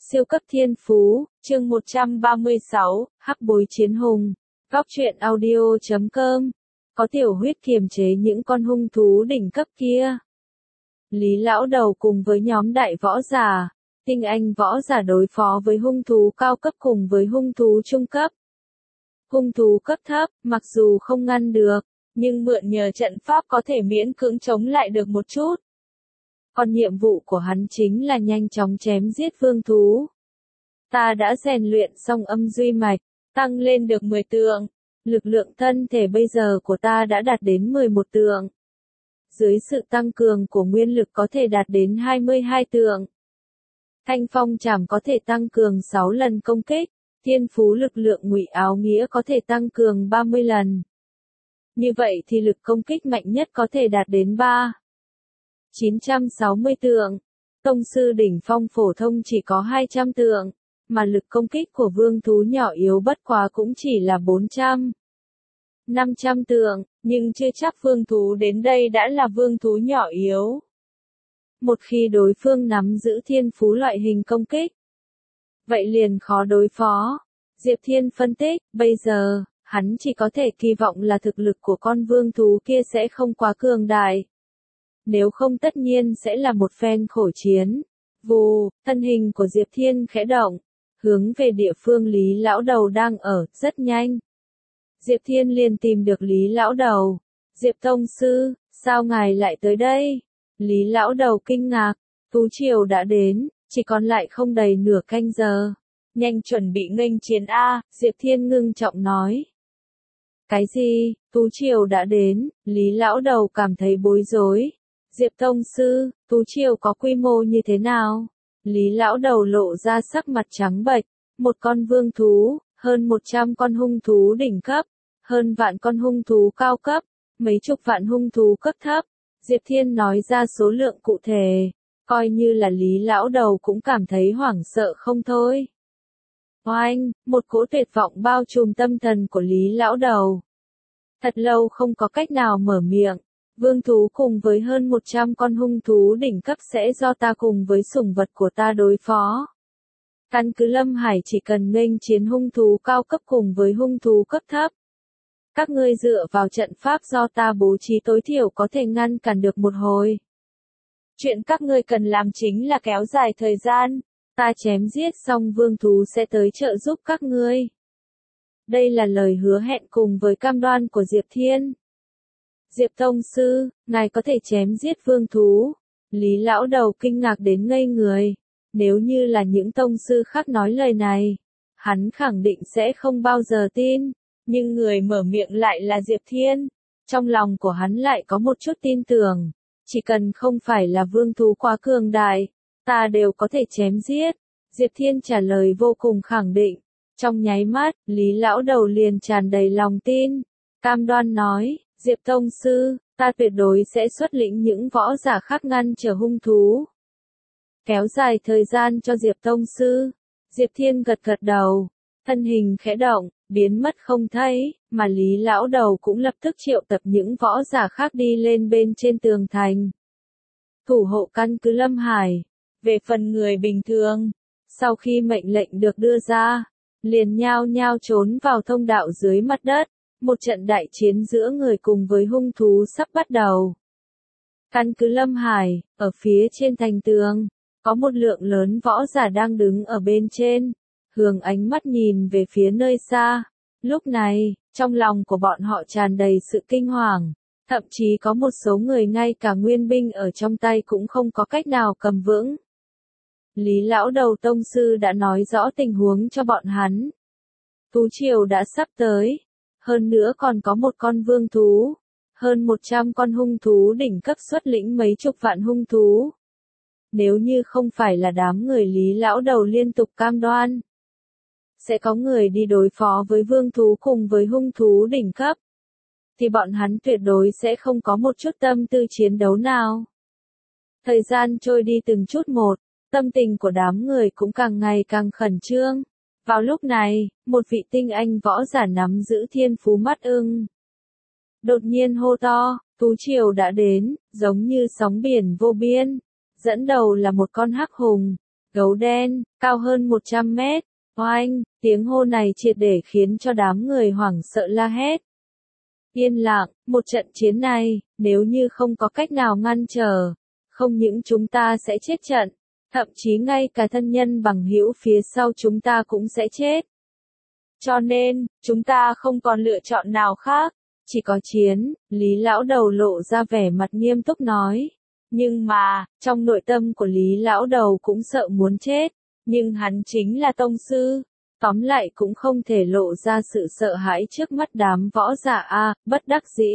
Siêu cấp thiên phú, chương 136, Hắc bối chiến hùng. Góc truyện audio.com. Có tiểu huyết kiềm chế những con hung thú đỉnh cấp kia. Lý lão đầu cùng với nhóm đại võ giả, tinh anh võ giả đối phó với hung thú cao cấp cùng với hung thú trung cấp. Hung thú cấp thấp, mặc dù không ngăn được, nhưng mượn nhờ trận pháp có thể miễn cưỡng chống lại được một chút. Còn nhiệm vụ của hắn chính là nhanh chóng chém giết vương thú. Ta đã rèn luyện xong âm duy mạch, tăng lên được 10 tượng. Lực lượng thân thể bây giờ của ta đã đạt đến 11 tượng. Dưới sự tăng cường của nguyên lực có thể đạt đến 22 tượng. Thanh phong trảm có thể tăng cường 6 lần công kích. Thiên phú lực lượng ngụy áo nghĩa có thể tăng cường 30 lần. Như vậy thì lực công kích mạnh nhất có thể đạt đến 960 tượng. Tông sư đỉnh phong phổ thông chỉ có 200 tượng, mà lực công kích của vương thú nhỏ yếu bất quá cũng chỉ là 500 tượng, nhưng chưa chắc vương thú đến đây đã là vương thú nhỏ yếu. Một khi đối phương nắm giữ thiên phú loại hình công kích, vậy liền khó đối phó. Diệp Thiên phân tích, bây giờ, hắn chỉ có thể kỳ vọng là thực lực của con vương thú kia sẽ không quá cường đại. Nếu không tất nhiên sẽ là một phen khổ chiến. Vù, thân hình của Diệp Thiên khẽ động, hướng về địa phương Lý lão đầu đang ở, rất nhanh. Diệp Thiên liền tìm được Lý lão đầu. Diệp tông sư, sao ngài lại tới đây? Lý lão đầu kinh ngạc, Tú Triều đã đến, chỉ còn lại không đầy nửa canh giờ. Nhanh chuẩn bị nghênh chiến A, Diệp Thiên ngưng trọng nói. Cái gì, Tú Triều đã đến? Lý lão đầu cảm thấy bối rối. Diệp tông sư, Tú Triều có quy mô như thế nào? Lý lão đầu lộ ra sắc mặt trắng bệch, một con vương thú, hơn 100 con hung thú đỉnh cấp, hơn vạn con hung thú cao cấp, mấy chục vạn hung thú cấp thấp. Diệp Thiên nói ra số lượng cụ thể, coi như là Lý lão đầu cũng cảm thấy hoảng sợ không thôi. Oanh, một cỗ tuyệt vọng bao trùm tâm thần của Lý lão đầu. Thật lâu không có cách nào mở miệng. Vương thú cùng với hơn 100 con hung thú đỉnh cấp sẽ do ta cùng với sủng vật của ta đối phó. Căn cứ Lâm Hải chỉ cần nghênh chiến hung thú cao cấp cùng với hung thú cấp thấp. Các ngươi dựa vào trận pháp do ta bố trí tối thiểu có thể ngăn cản được một hồi. Chuyện các ngươi cần làm chính là kéo dài thời gian. Ta chém giết xong vương thú sẽ tới trợ giúp các ngươi. Đây là lời hứa hẹn cùng với cam đoan của Diệp Thiên. Diệp tông sư, ngài có thể chém giết vương thú. Lý lão đầu kinh ngạc đến ngây người. Nếu như là những tông sư khác nói lời này, hắn khẳng định sẽ không bao giờ tin. Nhưng người mở miệng lại là Diệp Thiên. Trong lòng của hắn lại có một chút tin tưởng. Chỉ cần không phải là vương thú quá cường đại, ta đều có thể chém giết. Diệp Thiên trả lời vô cùng khẳng định. Trong nháy mắt, Lý lão đầu liền tràn đầy lòng tin. Cam đoan nói, Diệp tông sư, ta tuyệt đối sẽ xuất lĩnh những võ giả khác ngăn trở hung thú. Kéo dài thời gian cho Diệp tông sư. Diệp Thiên gật gật đầu, thân hình khẽ động, biến mất không thấy, mà Lý lão đầu cũng lập tức triệu tập những võ giả khác đi lên bên trên tường thành. Thủ hộ căn cứ Lâm Hải. Về phần người bình thường, sau khi mệnh lệnh được đưa ra, liền nhao nhao trốn vào thông đạo dưới mặt đất. Một trận đại chiến giữa người cùng với hung thú sắp bắt đầu. Căn cứ Lâm Hải, ở phía trên thành tường, có một lượng lớn võ giả đang đứng ở bên trên, hướng ánh mắt nhìn về phía nơi xa. Lúc này, trong lòng của bọn họ tràn đầy sự kinh hoàng, thậm chí có một số người ngay cả nguyên binh ở trong tay cũng không có cách nào cầm vững. Lý lão đầu tông sư đã nói rõ tình huống cho bọn hắn. Tú Triều đã sắp tới. Hơn nữa còn có một con vương thú, hơn 100 con hung thú đỉnh cấp xuất lĩnh mấy chục vạn hung thú. Nếu như không phải là đám người Lý lão đầu liên tục cam đoan, sẽ có người đi đối phó với vương thú cùng với hung thú đỉnh cấp, thì bọn hắn tuyệt đối sẽ không có một chút tâm tư chiến đấu nào. Thời gian trôi đi từng chút một, tâm tình của đám người cũng càng ngày càng khẩn trương. Vào lúc này, một vị tinh anh võ giả nắm giữ thiên phú mắt ưng. Đột nhiên hô to, Tú Triều đã đến, giống như sóng biển vô biên. Dẫn đầu là một con hắc hùng, Gấu đen, cao hơn 100 mét. Oanh, tiếng hô này triệt để khiến cho đám người hoảng sợ la hét. Yên lặng, một trận chiến này, nếu như không có cách nào ngăn trở, không những chúng ta sẽ chết trận, thậm chí ngay cả thân nhân bằng hữu phía sau chúng ta cũng sẽ chết. Cho nên, chúng ta không còn lựa chọn nào khác, chỉ có chiến, Lý lão đầu lộ ra vẻ mặt nghiêm túc nói. Nhưng mà, trong nội tâm của Lý lão đầu cũng sợ muốn chết, nhưng hắn chính là tông sư, tóm lại cũng không thể lộ ra sự sợ hãi trước mắt đám võ giả bất đắc dĩ.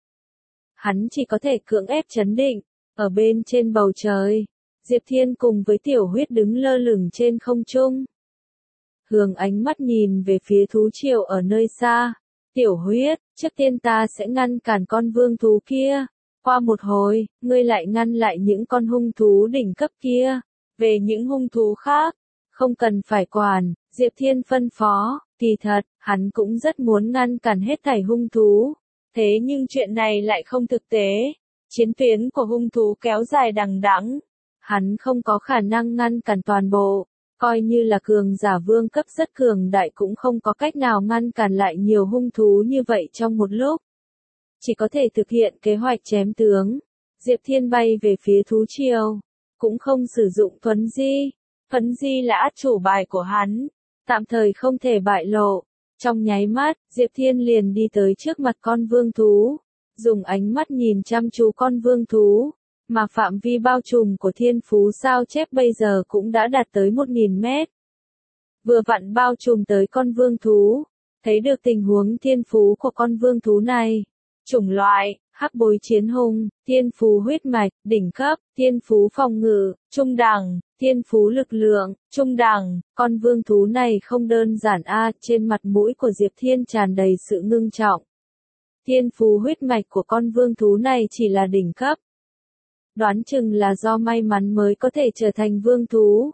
Hắn chỉ có thể cưỡng ép trấn định, ở bên trên bầu trời, Diệp Thiên cùng với Tiểu Huyết đứng lơ lửng trên không trung. Hướng ánh mắt nhìn về phía thú triều ở nơi xa. Tiểu Huyết, trước tiên ta sẽ ngăn cản con vương thú kia. Qua một hồi, ngươi lại ngăn lại những con hung thú đỉnh cấp kia. Về những hung thú khác, không cần phải quản, Diệp Thiên phân phó. Kỳ thật, hắn cũng rất muốn ngăn cản hết thảy hung thú. Thế nhưng chuyện này lại không thực tế. Chiến tuyến của hung thú kéo dài đằng đẵng. Hắn không có khả năng ngăn cản toàn bộ. Coi như là cường giả vương cấp rất cường đại cũng không có cách nào ngăn cản lại nhiều hung thú như vậy trong một lúc. Chỉ có thể thực hiện kế hoạch chém tướng. Diệp Thiên bay về phía thú triều. Cũng không sử dụng thuấn di. Thuấn di là át chủ bài của hắn. Tạm thời không thể bại lộ. Trong nháy mắt, Diệp Thiên liền đi tới trước mặt con vương thú. Dùng ánh mắt nhìn chăm chú con vương thú. Mà phạm vi bao trùm của thiên phú sao chép bây giờ cũng đã đạt tới 1000 mét. Vừa vặn bao trùm tới con vương thú. Thấy được tình huống thiên phú của con vương thú này. Chủng loại, hắc bối chiến hùng, thiên phú huyết mạch, đỉnh cấp, thiên phú phòng ngự, trung đẳng, thiên phú lực lượng, trung đẳng. Con vương thú này không đơn giản trên mặt mũi của Diệp Thiên tràn đầy sự ngưng trọng. Thiên phú huyết mạch của con vương thú này chỉ là đỉnh cấp. Đoán chừng là do may mắn mới có thể trở thành vương thú.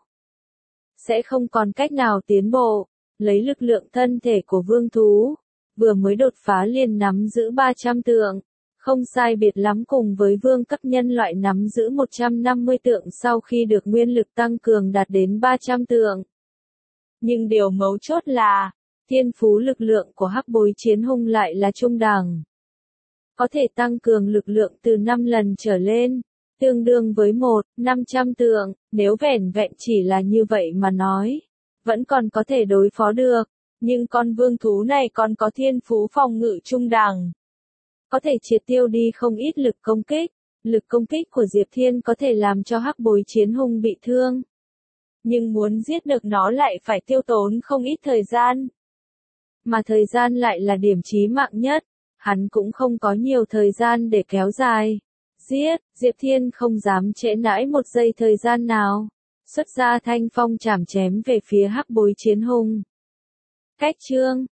Sẽ không còn cách nào tiến bộ, lấy lực lượng thân thể của vương thú. Vừa mới đột phá liền nắm giữ 300 tượng. Không sai biệt lắm cùng với vương cấp nhân loại nắm giữ 150 tượng sau khi được nguyên lực tăng cường đạt đến 300 tượng. Nhưng điều mấu chốt là, thiên phú lực lượng của hắc bối chiến hung lại là trung đẳng. Có thể tăng cường lực lượng từ 5 lần trở lên. Tương đương với 500 tượng, nếu vẻn vẹn chỉ là như vậy mà nói, vẫn còn có thể đối phó được, nhưng con vương thú này còn có thiên phú phòng ngự trung đẳng. Có thể triệt tiêu đi không ít lực công kích của Diệp Thiên có thể làm cho hắc bối chiến hung bị thương. Nhưng muốn giết được nó lại phải tiêu tốn không ít thời gian. Mà thời gian lại là điểm chí mạng nhất, hắn cũng không có nhiều thời gian để kéo dài. Giết, Diệp Thiên không dám trễ nãi một giây thời gian nào. Xuất ra thanh phong chảm chém về phía hắc bối chiến hung. Cách chương